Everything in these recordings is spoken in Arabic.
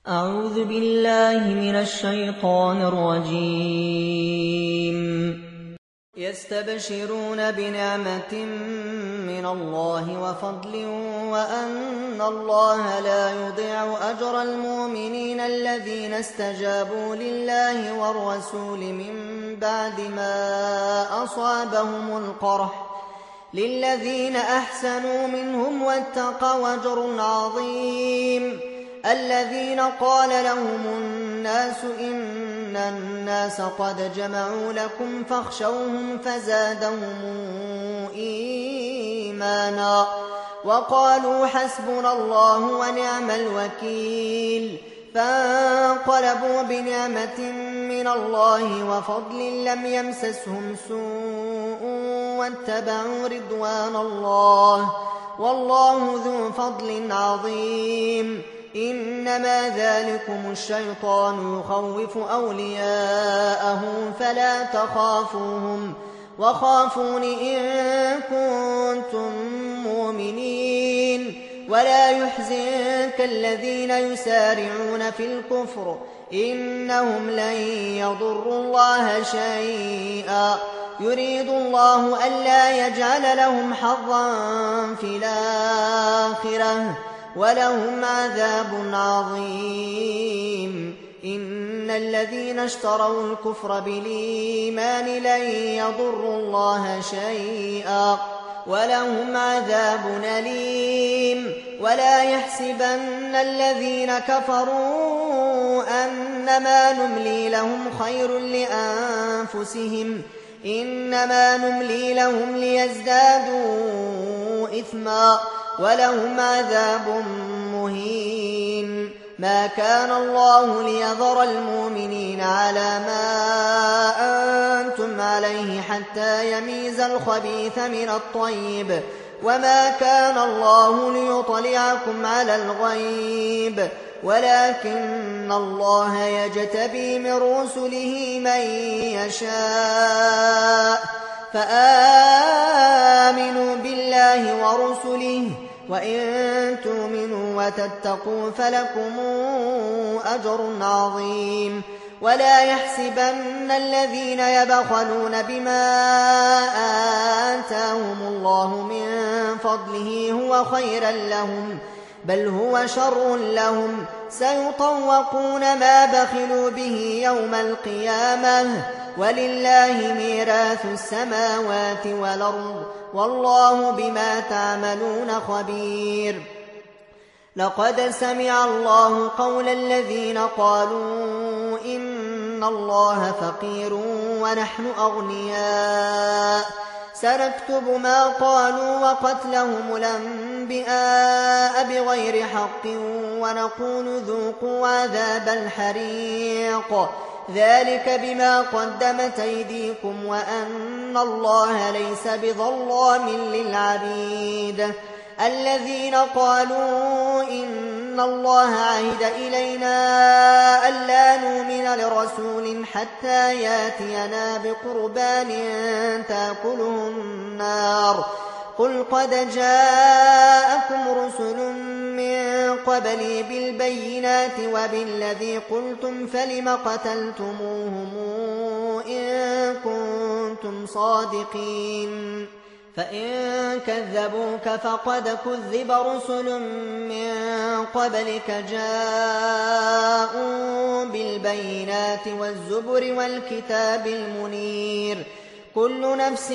أعوذ بالله من الشيطان الرجيم. يستبشرون بنعمة من الله وفضل وأن الله لا يضيع أجر المؤمنين الذين استجابوا لله والرسول من بعد ما أصابهم القرح للذين أحسنوا منهم واتقوا أجر عظيم. الذين قال لهم الناس إن الناس قد جمعوا لكم فاخشوهم فزادهم إيمانا وقالوا حسبنا الله ونعم الوكيل. فانقلبوا بنعمة من الله وفضل لم يمسسهم سوء واتبعوا رضوان الله والله ذو فضل عظيم. إنما ذلكم الشيطان يخوف أولياءه فلا تخافوهم وخافون إن كنتم مؤمنين. ولا يحزنك الذين يسارعون في الكفر إنهم لن يضروا الله شيئا يريد الله ألا يجعل لهم حظا في الآخرة ولهم عذاب عظيم. إن الذين اشتروا الكفر بالإيمان لن يضروا الله شيئا ولهم عذاب أليم. ولا يحسبن الذين كفروا أنما نملي لهم خير لأنفسهم إنما نملي لهم ليزدادوا إثما ولهم عذاب مهين. ما كان الله ليذر المؤمنين على ما أنتم عليه حتى يميز الخبيث من الطيب وما كان الله ليطلعكم على الغيب ولكن الله يجتبي من رسله من يشاء. فآمنوا بالله ورسله وإن تؤمنوا وتتقوا فلكم أجر عظيم. ولا يحسبن الذين يبخلون بما آتاهم الله من فضله هو خيرا لهم بل هو شر لهم سيطوقون ما بخلوا به يوم القيامة ولله ميراث السماوات والأرض والله بما تعملون خبير. لقد سمع الله قول الذين قالوا إن الله فقير ونحن أغنياء سنكتب ما قالوا وقتلهم الأنبياء بغير حق ونقول ذوقوا عذاب الحريق ذلك بما قدمت أيديكم وأن الله ليس بظلام للعبيد. الذين قالوا إن الله عهد إلينا ألا نؤمن لرسول حتى ياتينا بقربان تأكله النار قل قد جاءكم رسل من قبلي بالبينات وبالذي قلتم فلم قتلتموهم إن كنتم صادقين. فإن كذبوك فقد كذب رسل من قبلك جاءوا بالبينات والزبر والكتاب المنير. كل نفس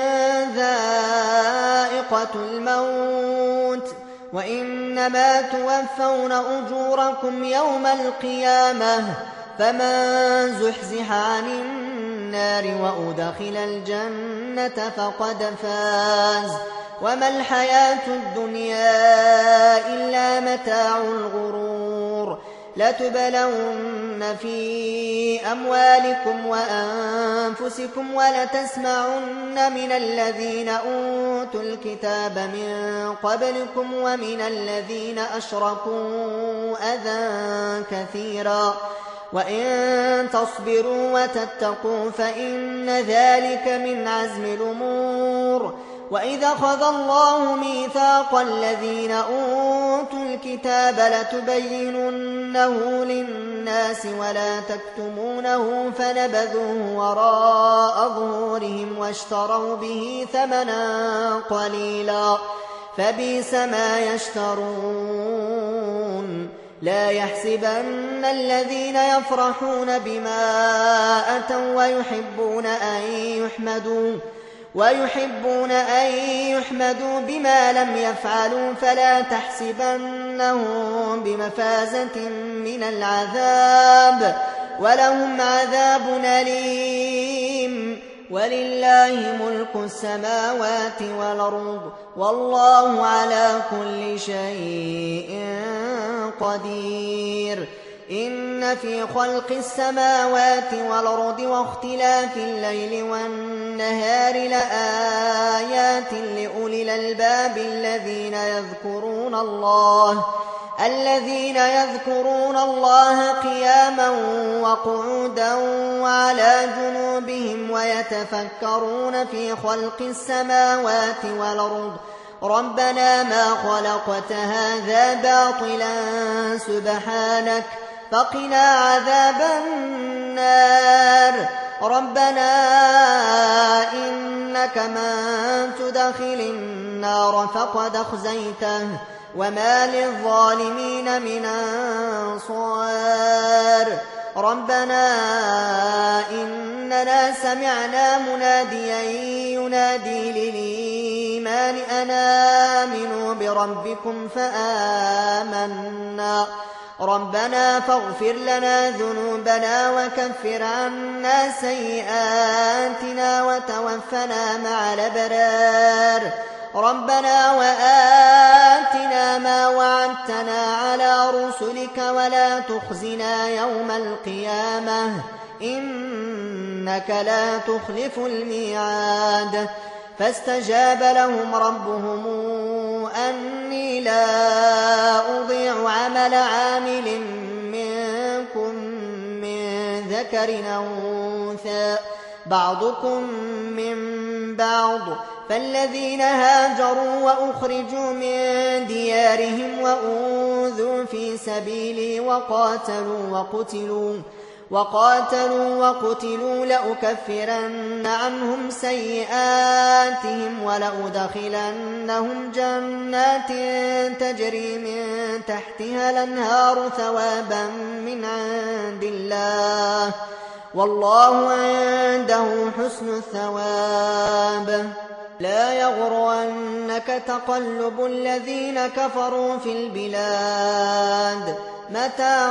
ذائقة الموت وإنما توفون أجوركم يوم القيامة فمن زحزح عن النار وأدخل الجنة فقد فاز وما الحياة الدنيا إلا متاع الغرور. لتبلون في أموالكم وأنفسكم ولتسمعن من الذين أوتوا الكتاب من قبلكم ومن الذين أشركوا أذى كثيرا وإن تصبروا وتتقوا فإن ذلك من عزم الأمور. وإذا أخذ الله ميثاق الذين أوتوا أوتوا الكتاب لتبيننه للناس ولا تكتمونه فنبذوه وراء ظهورهم واشتروا به ثمنا قليلا فبئس ما يشترون. لا يحسبن الذين يفرحون بما أتوا ويحبون أن يحمدوا بما لم يفعلوا فلا تحسبنهم بمفازة من العذاب ولهم عذاب أليم. ولله ملك السماوات والأرض والله على كل شيء قدير. إن في خلق السماوات والأرض واختلاف الليل والنهار لآيات لأولي الألباب الذين يذكرون الله قياما وقعودا وعلى جنوبهم ويتفكرون في خلق السماوات والأرض ربنا ما خلقت هذا باطلا سبحانك فقنا عذاب النار. ربنا إنك من تدخل النار فقد أخزيته وما للظالمين من أنصار. ربنا إننا سمعنا مناديا ينادي للإيمان أن آمنوا بربكم فآمنا. ربنا فاغفر لنا ذنوبنا وكفر عنا سيئاتنا وتوفنا مع الأبرار. ربنا وآتنا ما وعدتنا على رسلك ولا تخزنا يوم القيامة إنك لا تخلف الميعاد. فاستجاب لهم ربهم أني لا أضيع عمل عامل منكم من ذكر أو أنثى بعضكم من بعض فالذين هاجروا وأخرجوا من ديارهم وأوذوا في سبيلي وقاتلوا وقتلوا لأكفرن عنهم سيئاتهم ولأدخلنهم جنات تجري من تحتها الأنهار ثوابا من عند الله والله عنده حسن الثواب. لا يغرنك تقلب الذين كفروا في البلاد متاع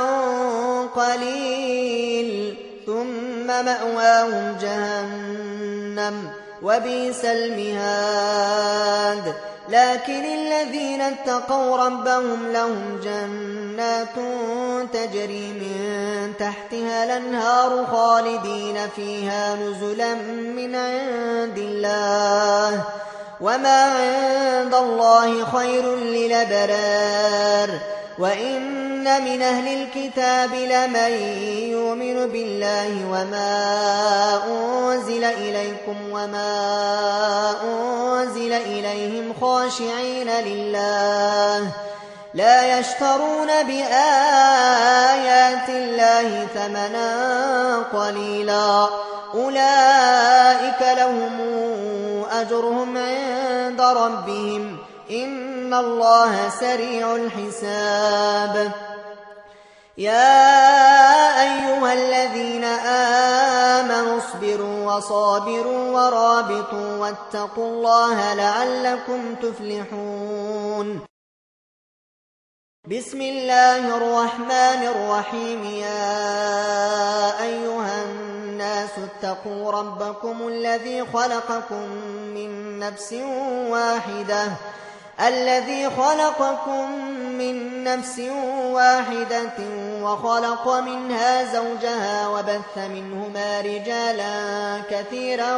قليل ثم مأواهم جهنم وبئس المهاد. لكن الذين اتقوا ربهم لهم جنات تجري من تحتها الأنهار خالدين فيها نزلا من عند الله وما عند الله خير للأبرار. وإن من أهل الكتاب لمن يؤمن بالله وما أنزل إليكم وما أنزل إليهم خاشعين لله لا يشترون بآيات الله ثمنا قليلا أولئك لهم أجرهم عند ربهم إن الله سريع الحساب. يا أيها الذين آمنوا اصبروا وصابروا ورابطوا واتقوا الله لعلكم تفلحون. بسم الله الرحمن الرحيم. يا أيها الناس اتقوا ربكم الذي خلقكم من نفس واحدة وخلق منها زوجها وبث منهما رجالا كثيرا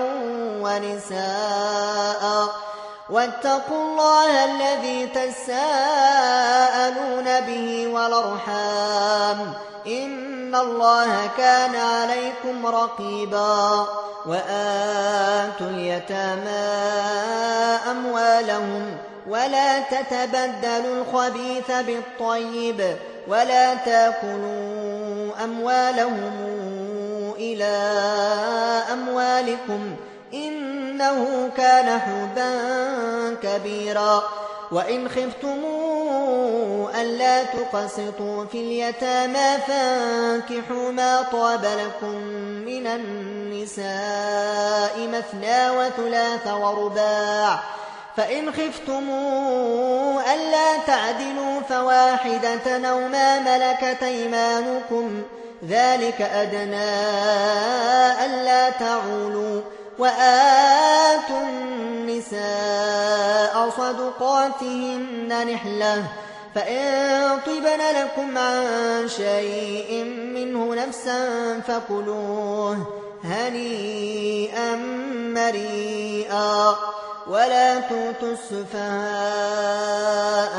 ونساء واتقوا الله الذي تساءلون به والأرحام إن الله كان عليكم رقيبا. وآتوا اليتامى أموالهم ولا تتبدلوا الخبيث بالطيب ولا تاكلوا أموالهم إلى أموالكم إنه كان حوبا كبيرا وإن خفتم ألا تقسطوا في اليتامى فانكحوا ما طاب لكم من النساء مثنى وثلاث ورباع فإن خفتم ألا تعدلوا فواحدة أو ما ملكت أيمانكم ذلك أدنى ألا تعولوا وآتوا النساء صدقاتهن نحلة فإن طبن لكم عن شيء منه نفسا فكلوه هنيئا مريئا ولا تؤتوا السفهاء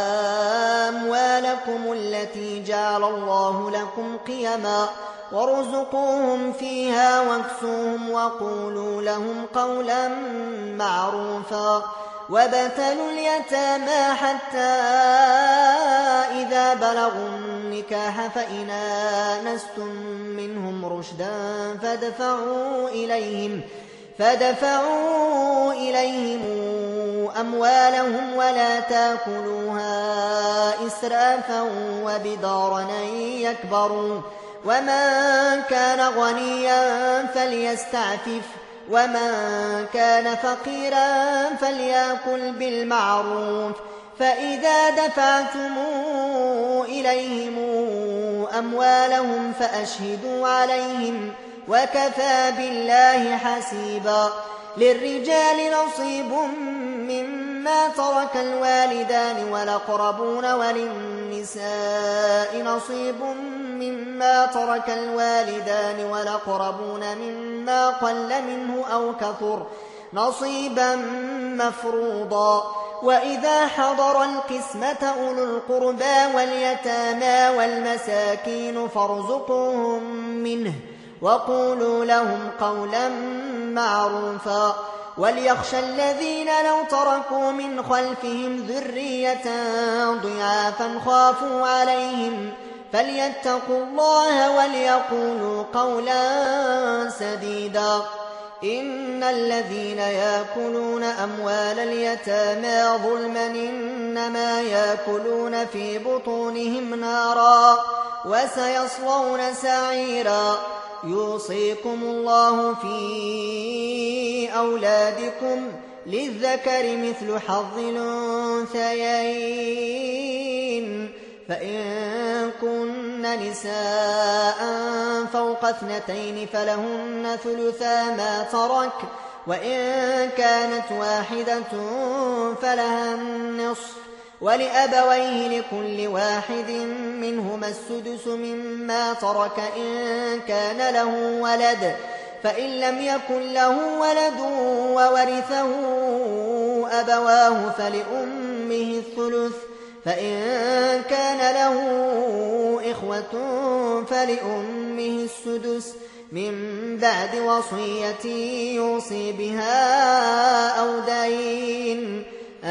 أموالكم التي جعل الله لكم قيما وارزقوهم فيها واكسوهم وقولوا لهم قولا معروفا وابتلوا اليتامى حتى إذا بلغوا النكاح فإن آنستم منهم رشدا فادفعوا إليهم أموالهم ولا تاكلوها إسرافا وبدارا يكبروا ومن كان غنيا فليستعفف ومن كان فقيرا فليأكل بالمعروف فإذا دفعتم إليهم أموالهم فأشهدوا عليهم وكفى بالله حسيبا للرجال نصيب مما ترك الوالدان والأقربون وللنساء نصيب مما ترك الوالدان والأقربون مما قل منه أو كثر نصيبا مفروضا وإذا حضر القسمة أولو القربى واليتامى والمساكين فارزقوهم منه وقولوا لهم قولا معروفا وليخشى الذين لو تركوا من خلفهم ذرية ضعافا خافوا عليهم فليتقوا الله وليقولوا قولا سديدا إن الذين يأكلون أموال اليتامى ظلما إنما يأكلون في بطونهم نارا وسيصلون سعيرا يوصيكم الله في أولادكم للذكر مثل حظ الأنثيين فإن كن نساء فوق 2 فلهن ثلثا ما ترك وإن كانت واحدة فلها النصف ولأبويه لكل واحد منهما السدس مما ترك إن كان له ولد فإن لم يكن له ولد وورثه أبواه فلأمه الثلث فإن كان له إخوة فلأمه السدس من بعد وصية يوصي بها أو دين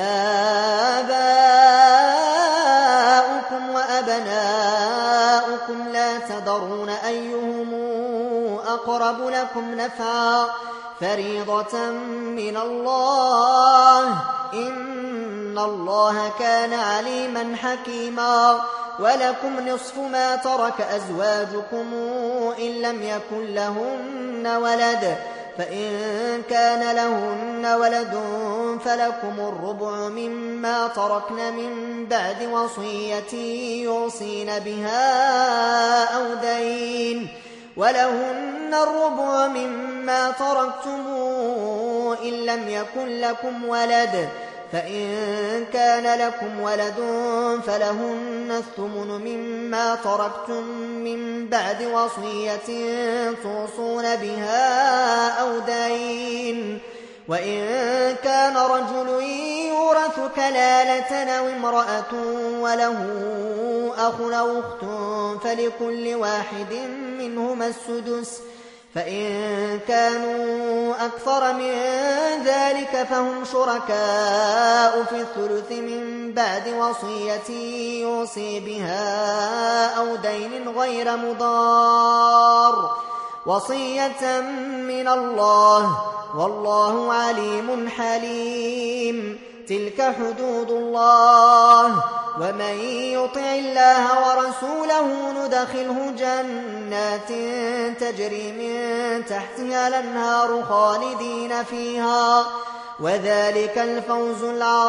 آباؤكم وأبناؤكم لا تدرون أيهم أقرب لكم نفعا فريضة من الله إن الله كان عليما حكيما ولكم نصف ما ترك أزواجكم إن لم يكن لهن ولد فإن كان لهن ولد فلكم الربع مما تركن من بعد وصية يوصين بها أو دين ولهن الربع مما تركتم إن لم يكن لكم ولد فإن كان لكم ولد فلهن الثمن مما تركتم من بعد وصية توصون بها أو دين وإن كان رجل يورث كلالة أو امرأة وله أخ أو أخت فلكل واحد منهما السدس فإن كانوا أكثر من ذلك فهم شركاء في الثلث من بعد وصية يوصي بها أو دين غير مضار، وصية من الله، والله عليم حليم. تلك حدود الله، ومن يطع الله ورسوله ندخله جنات تجري من تحتها الأنهار خالدين فيها، وذلك الفوز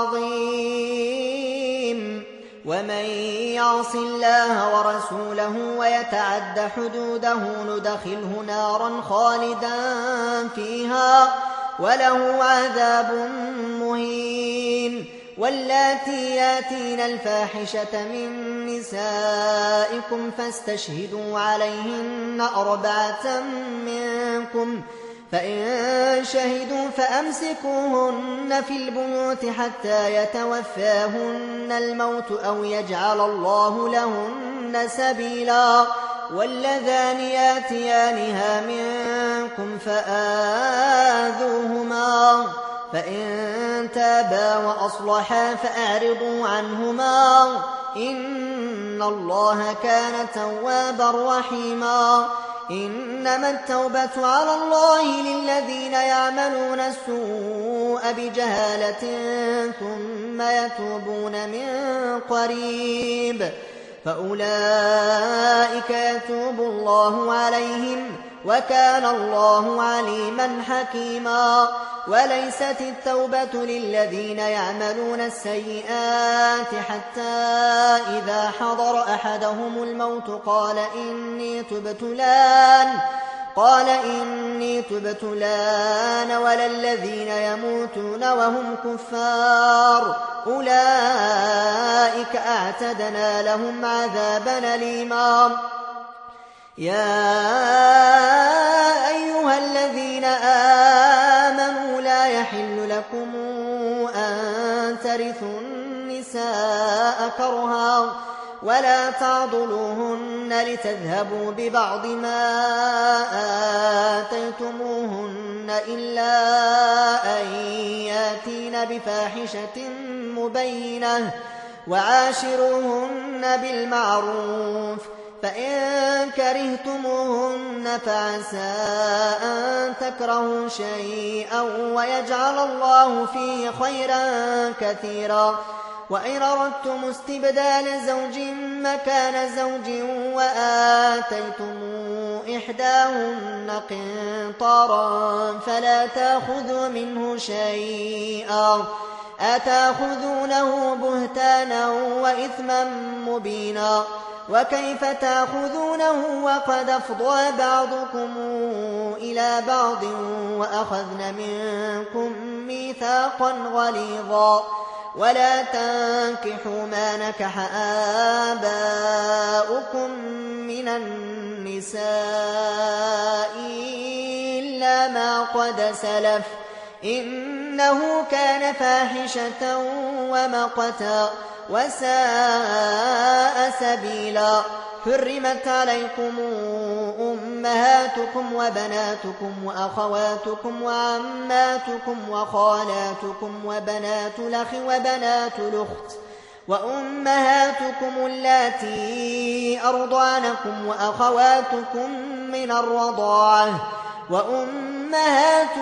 العظيم. ومن يعص الله ورسوله ويتعد حدوده ندخله نارا خالدا فيها وله عذاب مهين. واللاتي ياتين الفاحشة من نسائكم فاستشهدوا عليهن 4 منكم، فإن شهدوا فأمسكوهن في البيوت حتى يتوفاهن الموت أو يجعل الله لهن سبيلا. واللذان ياتيانها منكم فآذوهما، فإن تابا وأصلحا فأعرضوا عنهما، إن الله كان توابا رحيما. إنما التوبة على الله للذين يعملون السوء بجهالة ثم يتوبون من قريب فأولئك يتوب الله عليهم، وكان الله عليما حكيما. وليست التوبة للذين يعملون السيئات حتى إذا حضر أحدهم الموت قال إني تبت الآن ولا الذين يموتون وهم كفار، أولئك أعتدنا لهم عذابا أليما. يا أيها الذين آمنوا لا يحل لكم أن ترثوا النساء كرها ولا تعضلوهن لتذهبوا ببعض ما آتيتموهن إلا أن ياتين بفاحشة مبينة، وعاشروهن بالمعروف، فإن كرهتموهن فعسى أن تكرهوا شيئا ويجعل الله فيه خيرا كثيرا. وإن أردتم استبدال زوج مكان زوج وآتيتم إحداهن قنطارا فلا تأخذوا منه شيئا، أتأخذونه بهتانا وإثما مبينا. وكيف تأخذونه وقد أفضى بعضكم إلى بعض وأخذن منكم ميثاقا غليظا. ولا تنكحوا ما نكح آباؤكم من النساء إلا ما قد سلف، إنه كان فاحشة ومقتا وساء سبيلا. حرمت عليكم أمهاتكم وبناتكم وأخواتكم وعماتكم وخالاتكم وبنات الأخ وبنات الأخت وأمهاتكم اللاتي أرضعنكم وأخواتكم من الرضاعة وأمهات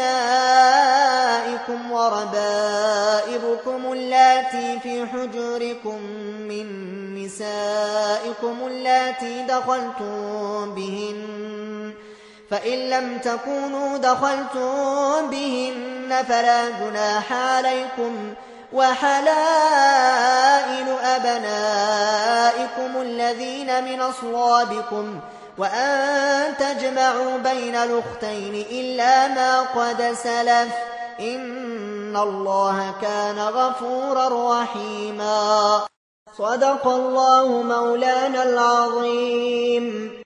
نسائكم وربائبكم اللاتي في حجوركم من نسائكم اللاتي دخلتم بهن، فإن لم تكونوا دخلتم بهن فلا جناح عليكم. وحلائل أبنائكم الذين من أصلابكم وأن تجمعوا بين الأختين إلا ما قد سلف، إن الله كان غفورا رحيما. صدق الله مولانا العظيم.